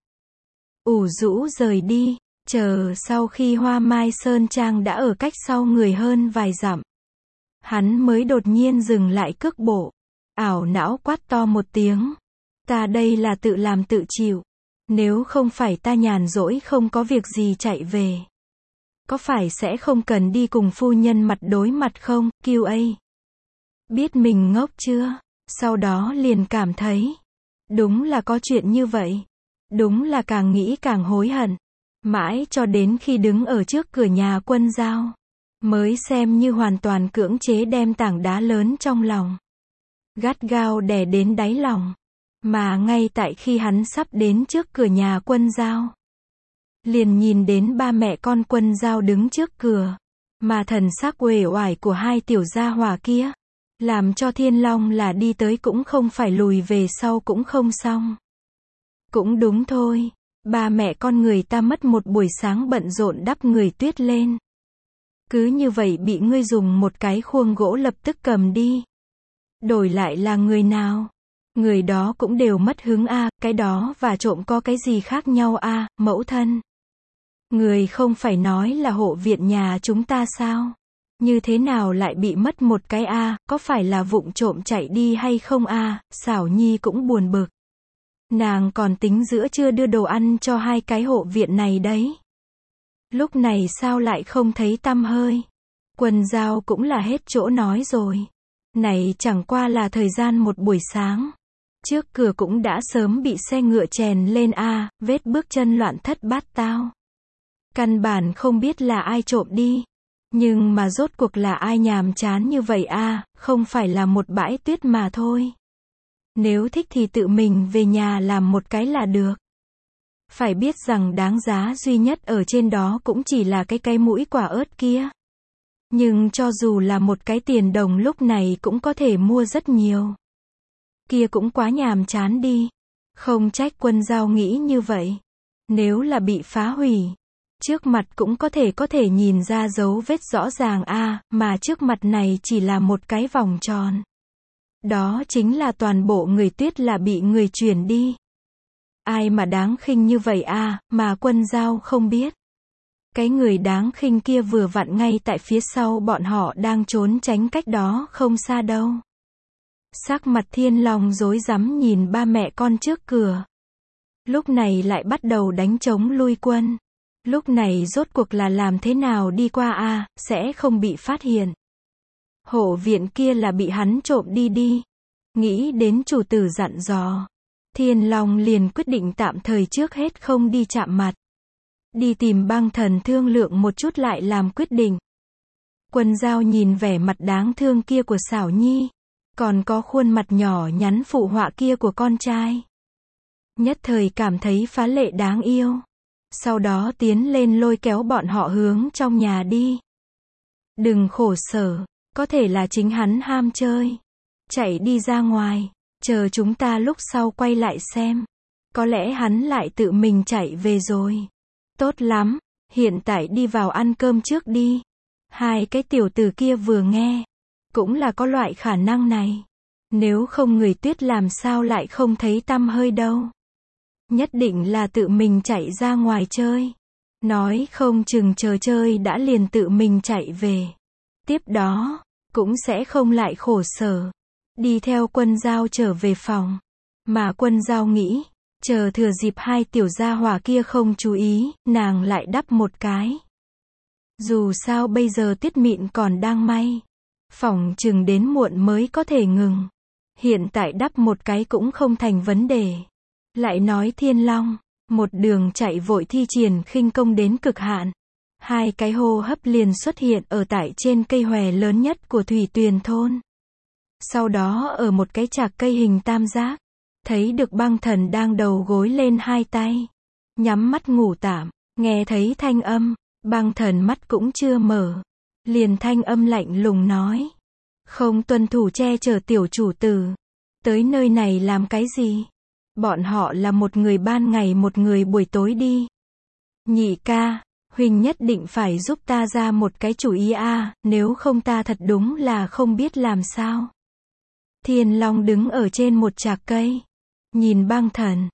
Ủ rũ rời đi, chờ sau khi Hoa Mai Sơn Trang đã ở cách sau người hơn vài dặm. Hắn mới đột nhiên dừng lại cước bộ. Ảo não quát to một tiếng. Ta đây là tự làm tự chịu. Nếu không phải ta nhàn rỗi không có việc gì chạy về. Có phải sẽ không cần đi cùng phu nhân mặt đối mặt không, QA? Biết mình ngốc chưa? Sau đó liền cảm thấy. Đúng là có chuyện như vậy. Đúng là càng nghĩ càng hối hận. Mãi cho đến khi đứng ở trước cửa nhà Quân Giao. Mới xem như hoàn toàn cưỡng chế đem tảng đá lớn trong lòng. Gắt gao đè đến đáy lòng. Mà ngay tại khi hắn sắp đến trước cửa nhà Quân Giao. Liền nhìn đến ba mẹ con Quân Giao đứng trước cửa. Mà thần sắc uể oải của hai tiểu gia hỏa kia. Làm cho Thiên Long là đi tới cũng không phải lùi về sau cũng không xong. Cũng đúng thôi. Ba mẹ con người ta mất một buổi sáng bận rộn đắp người tuyết lên. Cứ như vậy bị ngươi dùng một cái khuôn gỗ lập tức cầm đi. Đổi lại là người nào? Người đó cũng đều mất hứng a, cái đó và trộm có cái gì khác nhau a, mẫu thân. Người không phải nói là hộ viện nhà chúng ta sao? Như thế nào lại bị mất một cái a, có phải là vụng trộm chạy đi hay không a? Xảo Nhi cũng buồn bực. Nàng còn tính giữa trưa đưa đồ ăn cho hai cái hộ viện này đấy. Lúc này sao lại không thấy tăm hơi? Quân Giao cũng là hết chỗ nói rồi. Này chẳng qua là thời gian một buổi sáng. Trước cửa cũng đã sớm bị xe ngựa chèn lên a, vết bước chân loạn thất bát tao. Căn bản không biết là ai trộm đi. Nhưng mà rốt cuộc là ai nhàm chán như vậy a, không phải là một bãi tuyết mà thôi. Nếu thích thì tự mình về nhà làm một cái là được. Phải biết rằng đáng giá duy nhất ở trên đó cũng chỉ là cái mũi quả ớt kia. Nhưng cho dù là một cái tiền đồng lúc này cũng có thể mua rất nhiều. Kia cũng quá nhàm chán đi. Không trách Quân Giao nghĩ như vậy. Nếu là bị phá hủy, trước mặt cũng có thể nhìn ra dấu vết rõ ràng a, mà trước mặt này chỉ là một cái vòng tròn. Đó chính là toàn bộ người tuyết là bị người chuyển đi. Ai mà đáng khinh như vậy a, mà Quân Giao không biết. Cái người đáng khinh kia vừa vặn ngay tại phía sau bọn họ đang trốn tránh cách đó không xa đâu. Sắc mặt Thiên Long rối rắm nhìn ba mẹ con trước cửa. Lúc này lại bắt đầu đánh trống lui quân. Lúc này rốt cuộc là làm thế nào đi qua a, sẽ không bị phát hiện. Hộ viện kia là bị hắn trộm đi. Nghĩ đến chủ tử dặn dò. Thiên Long liền quyết định tạm thời trước hết không đi chạm mặt. Đi tìm Băng Thần thương lượng một chút lại làm quyết định. Quân Giao nhìn vẻ mặt đáng thương kia của Xảo Nhi. Còn có khuôn mặt nhỏ nhắn phụ họa kia của con trai. Nhất thời cảm thấy phá lệ đáng yêu. Sau đó tiến lên lôi kéo bọn họ hướng trong nhà đi. Đừng khổ sở, có thể là chính hắn ham chơi. Chạy đi ra ngoài, chờ chúng ta lúc sau quay lại xem. Có lẽ hắn lại tự mình chạy về rồi. Tốt lắm, hiện tại đi vào ăn cơm trước đi. Hai cái tiểu tử kia vừa nghe, cũng là có loại khả năng này. Nếu không người Tuyết làm sao lại không thấy tăm hơi đâu. Nhất định là tự mình chạy ra ngoài chơi. Nói không chừng chờ chơi đã liền tự mình chạy về. Tiếp đó, cũng sẽ không lại khổ sở. Đi theo Quân Giao trở về phòng. Mà Quân Giao nghĩ, chờ thừa dịp hai tiểu gia hỏa kia không chú ý, nàng lại đắp một cái. Dù sao bây giờ Tuyết Mịn còn đang may. Phỏng chừng đến muộn mới có thể ngừng. Hiện tại đắp một cái cũng không thành vấn đề. Lại nói Thiên Long, một đường chạy vội thi triển khinh công đến cực hạn. Hai cái hô hấp liền xuất hiện ở tại trên cây hòe lớn nhất của Thủy Tuyền thôn. Sau đó ở một cái chạc cây hình tam giác, thấy được Băng Thần đang đầu gối lên hai tay, nhắm mắt ngủ tạm, nghe thấy thanh âm, Băng Thần mắt cũng chưa mở, liền thanh âm lạnh lùng nói: "Không tuân thủ che chở tiểu chủ tử, tới nơi này làm cái gì? Bọn họ là một người ban ngày một người buổi tối đi. Nhị ca, huynh nhất định phải giúp ta ra một cái chủ ý a, nếu không ta thật đúng là không biết làm sao." Thiên Long đứng ở trên một chạc cây, nhìn Băng Thần,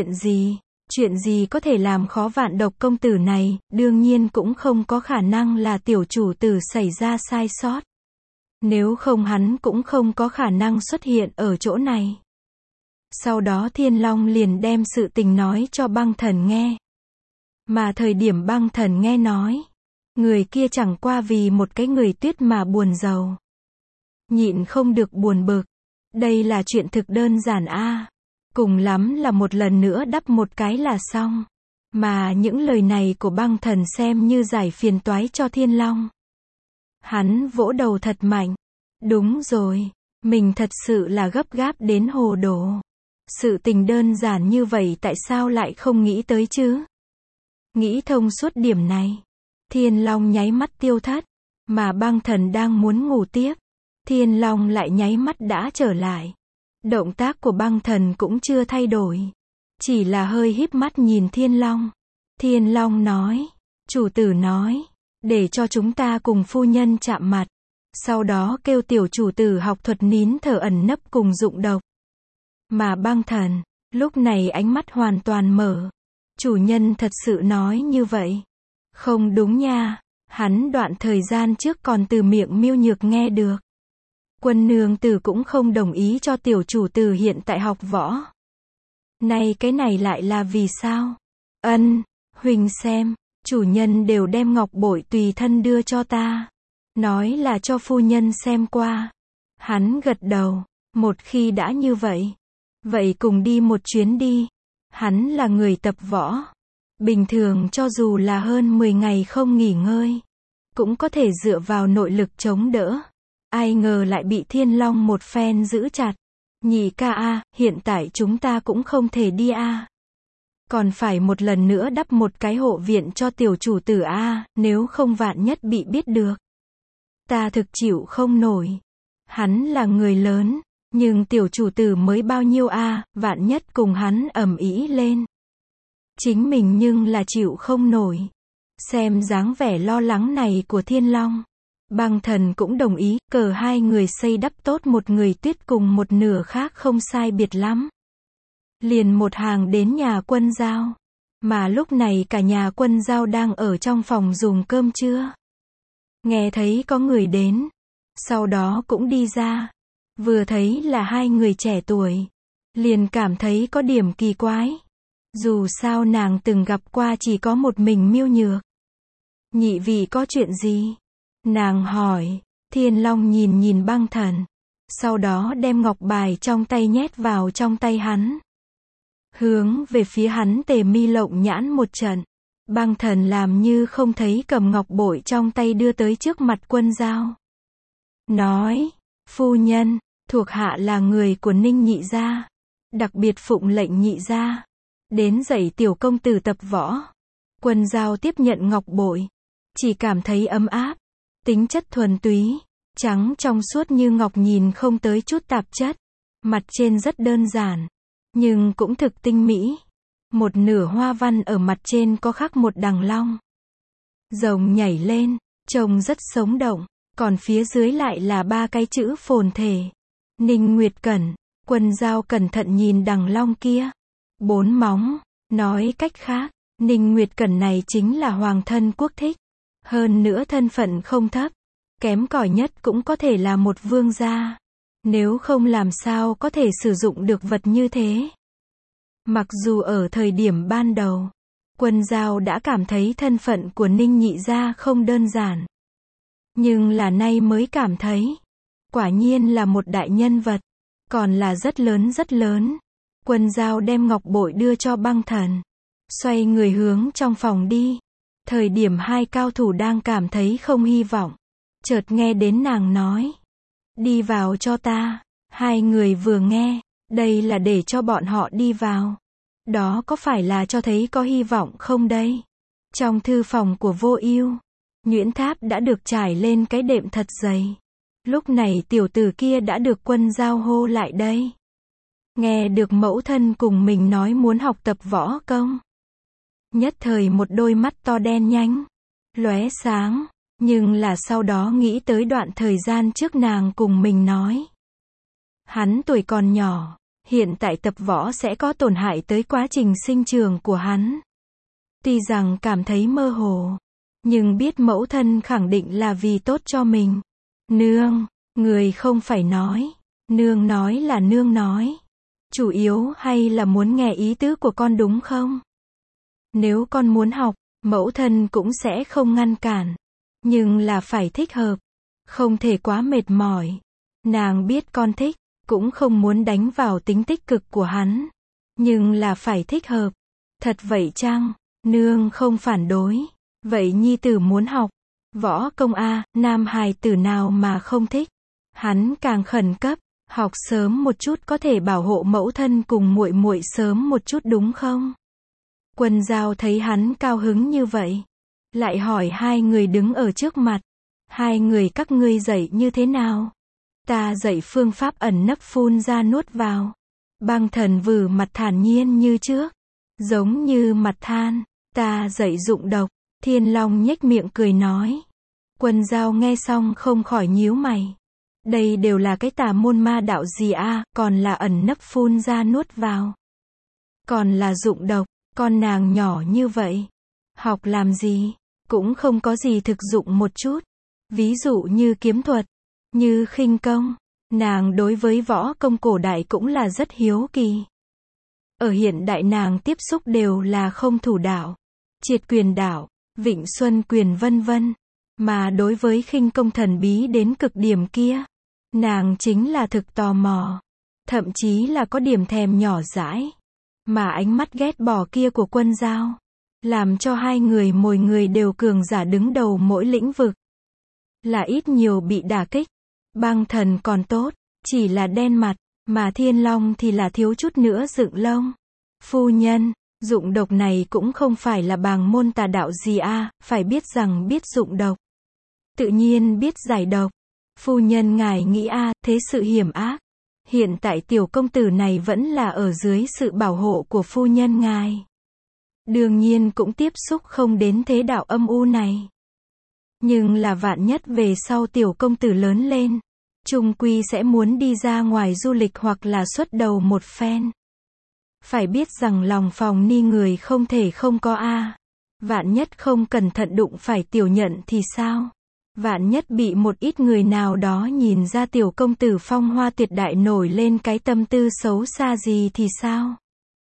chuyện gì có thể làm khó Vạn Độc công tử này, đương nhiên cũng không có khả năng là tiểu chủ tử xảy ra sai sót. Nếu không hắn cũng không có khả năng xuất hiện ở chỗ này. Sau đó Thiên Long liền đem sự tình nói cho Băng Thần nghe. Mà thời điểm Băng Thần nghe nói, người kia chẳng qua vì một cái người Tuyết mà buồn rầu. Nhịn không được buồn bực. Đây là chuyện thực đơn giản a. Cùng lắm là một lần nữa đắp một cái là xong. Mà những lời này của Băng Thần xem như giải phiền toái cho Thiên Long. Hắn vỗ đầu thật mạnh. Đúng rồi, mình thật sự là gấp gáp đến hồ đồ. Sự tình đơn giản như vậy tại sao lại không nghĩ tới chứ? Nghĩ thông suốt điểm này, Thiên Long nháy mắt tiêu thất, mà Băng Thần đang muốn ngủ tiếp. Thiên Long lại nháy mắt đã trở lại. Động tác của Băng Thần cũng chưa thay đổi, chỉ là hơi híp mắt nhìn Thiên Long. Thiên Long nói, chủ tử nói, để cho chúng ta cùng phu nhân chạm mặt. Sau đó kêu tiểu chủ tử học thuật nín thở ẩn nấp cùng dụng độc. Mà Băng Thần, lúc này ánh mắt hoàn toàn mở. Chủ nhân thật sự nói như vậy. Không đúng nha, hắn đoạn thời gian trước còn từ miệng Miêu Nhược nghe được. Quân nương tử cũng không đồng ý cho tiểu chủ tử hiện tại học võ. Này cái này lại là vì sao? Huỳnh xem, chủ nhân đều đem ngọc bội tùy thân đưa cho ta. Nói là cho phu nhân xem qua. Hắn gật đầu, một khi đã như vậy. Vậy cùng đi một chuyến đi. Hắn là người tập võ. Bình thường cho dù là hơn 10 ngày không nghỉ ngơi, cũng có thể dựa vào nội lực chống đỡ. Ai ngờ lại bị Thiên Long một phen giữ chặt. Nhị ca a, hiện tại chúng ta cũng không thể đi a. Còn phải một lần nữa đắp một cái hộ viện cho tiểu chủ tử a, nếu không vạn nhất bị biết được. Ta thực chịu không nổi. Hắn là người lớn, nhưng tiểu chủ tử mới bao nhiêu a, vạn nhất cùng hắn ầm ĩ lên. Chính mình nhưng là chịu không nổi. Xem dáng vẻ lo lắng này của Thiên Long, Băng Thần cũng đồng ý, cờ hai người xây đắp tốt một người Tuyết cùng một nửa khác không sai biệt lắm. Liền một hàng đến nhà Quân Giao. Mà lúc này cả nhà Quân Giao đang ở trong phòng dùng cơm trưa. Nghe thấy có người đến, sau đó cũng đi ra. Vừa thấy là hai người trẻ tuổi, liền cảm thấy có điểm kỳ quái. Dù sao nàng từng gặp qua chỉ có một mình Miêu Nhược. Nhị vị có chuyện gì? Nàng hỏi. Thiên Long nhìn Băng Thần, sau đó đem ngọc bài trong tay nhét vào trong tay hắn. Hướng về phía hắn tề mi lộng nhãn một trận. Băng Thần làm như không thấy, cầm ngọc bội trong tay đưa tới trước mặt Quân Giao. Nói, phu nhân, thuộc hạ là người của Ninh nhị gia, đặc biệt phụng lệnh nhị gia đến dạy tiểu công tử tập võ. Quân Giao tiếp nhận ngọc bội, chỉ cảm thấy ấm áp, tính chất thuần túy, trắng trong suốt như ngọc, nhìn không tới chút tạp chất, mặt trên rất đơn giản, nhưng cũng thực tinh mỹ. Một nửa hoa văn ở mặt trên có khắc một đằng long. Rồng nhảy lên, trông rất sống động, còn phía dưới lại là 3 cái chữ phồn thể. Ninh Nguyệt Cẩn, Quân Dao cẩn thận nhìn đằng long kia. 4 móng, nói cách khác, Ninh Nguyệt Cẩn này chính là hoàng thân quốc thích. Hơn nữa thân phận không thấp, kém cỏi nhất cũng có thể là một vương gia. Nếu không làm sao có thể sử dụng được vật như thế. Mặc dù ở thời điểm ban đầu, Quân Dao đã cảm thấy thân phận của Ninh nhị gia không đơn giản. Nhưng là nay mới cảm thấy, quả nhiên là một đại nhân vật, còn là rất lớn rất lớn. Quân Dao đem ngọc bội đưa cho Băng Thần, xoay người hướng trong phòng đi. Thời điểm hai cao thủ đang cảm thấy không hy vọng, chợt nghe đến nàng nói, đi vào cho ta. Hai người vừa nghe, đây là để cho bọn họ đi vào. Đó có phải là cho thấy có hy vọng không đây? Trong thư phòng của Vô Ưu, Nhuyễn Tháp đã được trải lên cái đệm thật dày. Lúc này tiểu tử kia đã được Quân Dao hô lại đây. Nghe được mẫu thân cùng mình nói muốn học tập võ công. Nhất thời một đôi mắt to đen nhánh, lóe sáng, nhưng là sau đó nghĩ tới đoạn thời gian trước nàng cùng mình nói. Hắn tuổi còn nhỏ, hiện tại tập võ sẽ có tổn hại tới quá trình sinh trưởng của hắn. Tuy rằng cảm thấy mơ hồ, nhưng biết mẫu thân khẳng định là vì tốt cho mình. Nương, người không phải nói. Nương nói là nương nói. Chủ yếu hay là muốn nghe ý tứ của con đúng không? Nếu con muốn học, mẫu thân cũng sẽ không ngăn cản. Nhưng là phải thích hợp. Không thể quá mệt mỏi. Nàng biết con thích, cũng không muốn đánh vào tính tích cực của hắn. Nhưng là phải thích hợp. Thật vậy chăng? Nương không phản đối. Vậy nhi tử muốn học võ công a, nam hài tử nào mà không thích. Hắn càng khẩn cấp, học sớm một chút có thể bảo hộ mẫu thân cùng muội muội sớm một chút đúng không? Quân Dao thấy hắn cao hứng như vậy, lại hỏi hai người đứng ở trước mặt. Hai người các ngươi dạy như thế nào? Ta dạy phương pháp ẩn nấp phun ra nuốt vào. Băng Thần vử mặt thản nhiên như trước, giống như mặt than. Ta dạy dụng độc. Thiên Long nhếch miệng cười nói. Quân Dao nghe xong không khỏi nhíu mày. Đây đều là cái tà môn ma đạo gì a, còn là ẩn nấp phun ra nuốt vào. Còn là dụng độc, con nàng nhỏ như vậy. Học làm gì, cũng không có gì thực dụng một chút. Ví dụ như kiếm thuật, như khinh công. Nàng đối với võ công cổ đại cũng là rất hiếu kỳ. Ở hiện đại nàng tiếp xúc đều là không thủ đạo, triệt quyền đạo, Vịnh Xuân quyền vân vân. Mà đối với khinh công thần bí đến cực điểm kia, nàng chính là thực tò mò. Thậm chí là có điểm thèm nhỏ dãi. Mà ánh mắt ghét bỏ kia của Quân Dao, làm cho hai người mỗi người đều cường giả đứng đầu mỗi lĩnh vực. Là ít nhiều bị đả kích. Băng Thần còn tốt, chỉ là đen mặt, mà Thiên Long thì là thiếu chút nữa dựng lông. Phu nhân, dụng độc này cũng không phải là bàng môn tà đạo gì a, phải biết rằng biết dụng độc. Tự nhiên biết giải độc. Phu nhân ngài nghĩ a, thế sự hiểm ác. Hiện tại tiểu công tử này vẫn là ở dưới sự bảo hộ của phu nhân ngài. Đương nhiên cũng tiếp xúc không đến thế đạo âm u này. Nhưng là vạn nhất về sau tiểu công tử lớn lên, chung quy sẽ muốn đi ra ngoài du lịch hoặc là xuất đầu một phen. Phải biết rằng lòng phòng ni người không thể không có a. Vạn nhất không cẩn thận đụng phải tiểu nhận thì sao? Vạn nhất bị một ít người nào đó nhìn ra tiểu công tử phong hoa tuyệt đại nổi lên cái tâm tư xấu xa gì thì sao?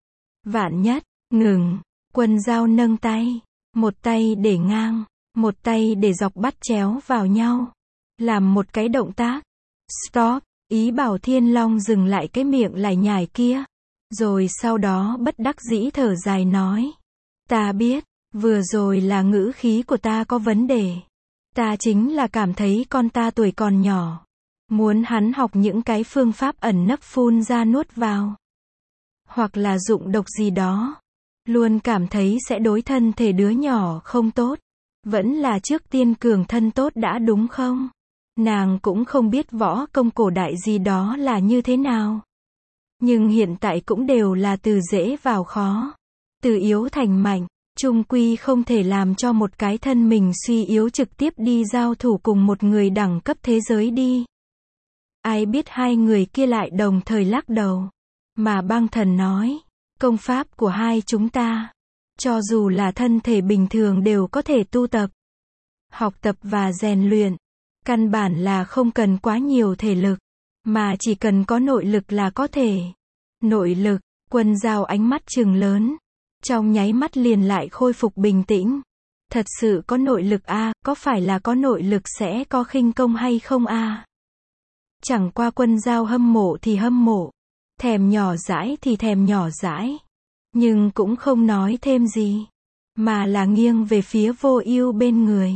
Vạn nhất, ngừng, Quân Dao nâng tay, một tay để ngang, một tay để dọc bắt chéo vào nhau. Làm một cái động tác. Stop, ý bảo Thiên Long dừng lại cái miệng lải nhải kia. Rồi sau đó bất đắc dĩ thở dài nói. Ta biết, vừa rồi là ngữ khí của ta có vấn đề. Ta chính là cảm thấy con ta tuổi còn nhỏ. Muốn hắn học những cái phương pháp ẩn nấp phun ra nuốt vào. Hoặc là dụng độc gì đó. Luôn cảm thấy sẽ đối thân thể đứa nhỏ không tốt. Vẫn là trước tiên cường thân tốt đã đúng không? Nàng cũng không biết võ công cổ đại gì đó là như thế nào. Nhưng hiện tại cũng đều là từ dễ vào khó. Từ yếu thành mạnh, chung quy không thể làm cho một cái thân mình suy yếu trực tiếp đi giao thủ cùng một người đẳng cấp thế giới đi. Ai biết hai người kia lại đồng thời lắc đầu. Mà băng thần nói, công pháp của hai chúng ta, cho dù là thân thể bình thường đều có thể tu tập, học tập và rèn luyện. Căn bản là không cần quá nhiều thể lực, mà chỉ cần có nội lực là có thể. Nội lực, Quân Dao ánh mắt trừng lớn. Trong nháy mắt liền lại khôi phục bình tĩnh. Thật sự có nội lực a, có phải là có nội lực sẽ có khinh công hay không a? Chẳng qua Quân Dao hâm mộ thì hâm mộ, thèm nhỏ dãi thì thèm nhỏ dãi, nhưng cũng không nói thêm gì, mà là nghiêng về phía Vô Ưu bên người.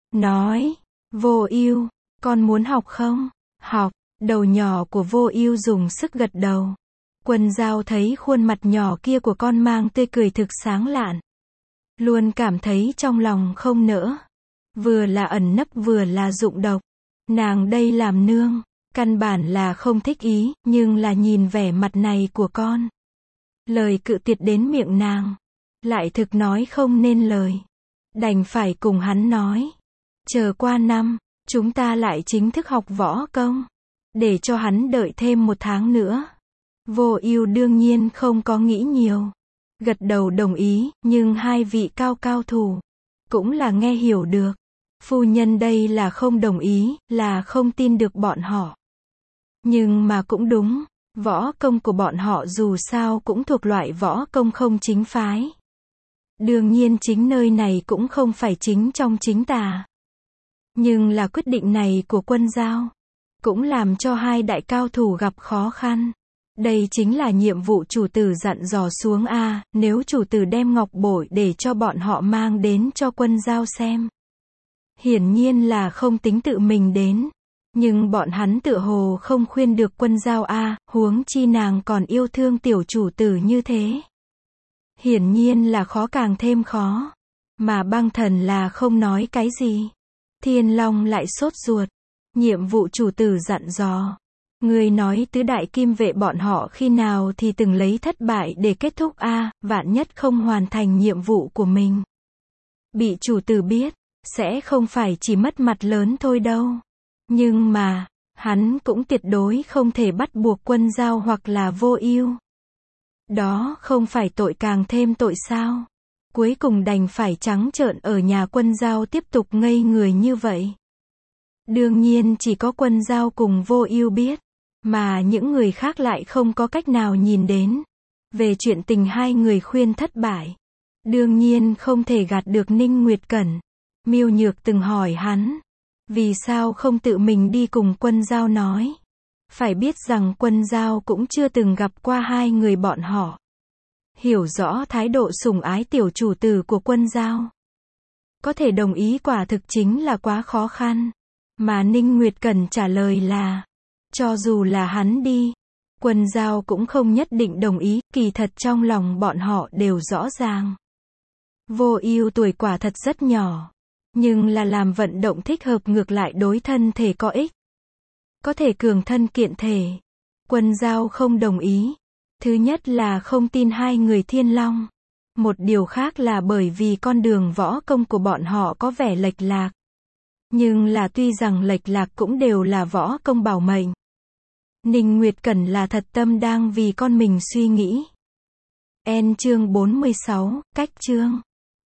Nói, Vô Ưu, con muốn học không? Học, đầu nhỏ của Vô Ưu dùng sức gật đầu. Quân Dao thấy khuôn mặt nhỏ kia của con mang tươi cười thực sáng lạn. Luôn cảm thấy trong lòng không nỡ. Vừa là ẩn nấp vừa là dụng độc. Nàng đây làm nương, căn bản là không thích ý, nhưng là nhìn vẻ mặt này của con. Lời cự tuyệt đến miệng nàng, lại thực nói không nên lời. Đành phải cùng hắn nói. Chờ qua năm, chúng ta lại chính thức học võ công. Để cho hắn đợi thêm 1 tháng nữa. Vô Ưu đương nhiên không có nghĩ nhiều. Gật đầu đồng ý, nhưng hai vị cao thủ cũng là nghe hiểu được. Phu nhân đây là không đồng ý, là không tin được bọn họ. Nhưng mà cũng đúng, võ công của bọn họ dù sao cũng thuộc loại võ công không chính phái. Đương nhiên chính nơi này cũng không phải chính trong chính tà. Nhưng là quyết định này của Quân Dao, cũng làm cho hai đại cao thủ gặp khó khăn. Đây chính là nhiệm vụ chủ tử dặn dò xuống a, nếu chủ tử đem ngọc bội để cho bọn họ mang đến cho Quân Dao xem. Hiển nhiên là không tính tự mình đến. Nhưng bọn hắn tựa hồ không khuyên được Quân Dao a, huống chi nàng còn yêu thương tiểu chủ tử như thế. Hiển nhiên là khó càng thêm khó. Mà băng thần là không nói cái gì. Thiên Long lại sốt ruột. Nhiệm vụ chủ tử dặn dò. Người nói tứ đại kim vệ bọn họ khi nào thì từng lấy thất bại để kết thúc a, vạn nhất không hoàn thành nhiệm vụ của mình. Bị chủ tử biết, sẽ không phải chỉ mất mặt lớn thôi đâu. Nhưng mà, hắn cũng tuyệt đối không thể bắt buộc Quân Dao hoặc là Vô Ưu. Đó không phải tội càng thêm tội sao? Cuối cùng đành phải trắng trợn ở nhà Quân Dao tiếp tục ngây người như vậy. Đương nhiên chỉ có Quân Dao cùng Vô Ưu biết, mà những người khác lại không có cách nào nhìn đến. Về chuyện tình hai người khuyên thất bại, đương nhiên không thể gạt được Ninh Nguyệt Cẩn. Miêu Nhược từng hỏi hắn, vì sao không tự mình đi cùng Quân Dao nói. Phải biết rằng Quân Dao cũng chưa từng gặp qua hai người bọn họ. Hiểu rõ thái độ sủng ái tiểu chủ tử của Quân Dao. Có thể đồng ý quả thực chính là quá khó khăn. Mà Ninh Nguyệt Cẩn trả lời là, cho dù là hắn đi, Quân Dao cũng không nhất định đồng ý, kỳ thật trong lòng bọn họ đều rõ ràng. Vô Ưu tuổi quả thật rất nhỏ, nhưng là làm vận động thích hợp ngược lại đối thân thể có ích. Có thể cường thân kiện thể. Quân Dao không đồng ý. Thứ nhất là không tin hai người Thiên Long. Một điều khác là bởi vì con đường võ công của bọn họ có vẻ lệch lạc. Nhưng là tuy rằng lệch lạc cũng đều là võ công bảo mệnh. Ninh Nguyệt Cẩn là thật tâm đang vì con mình suy nghĩ. Chương 46, cách chương.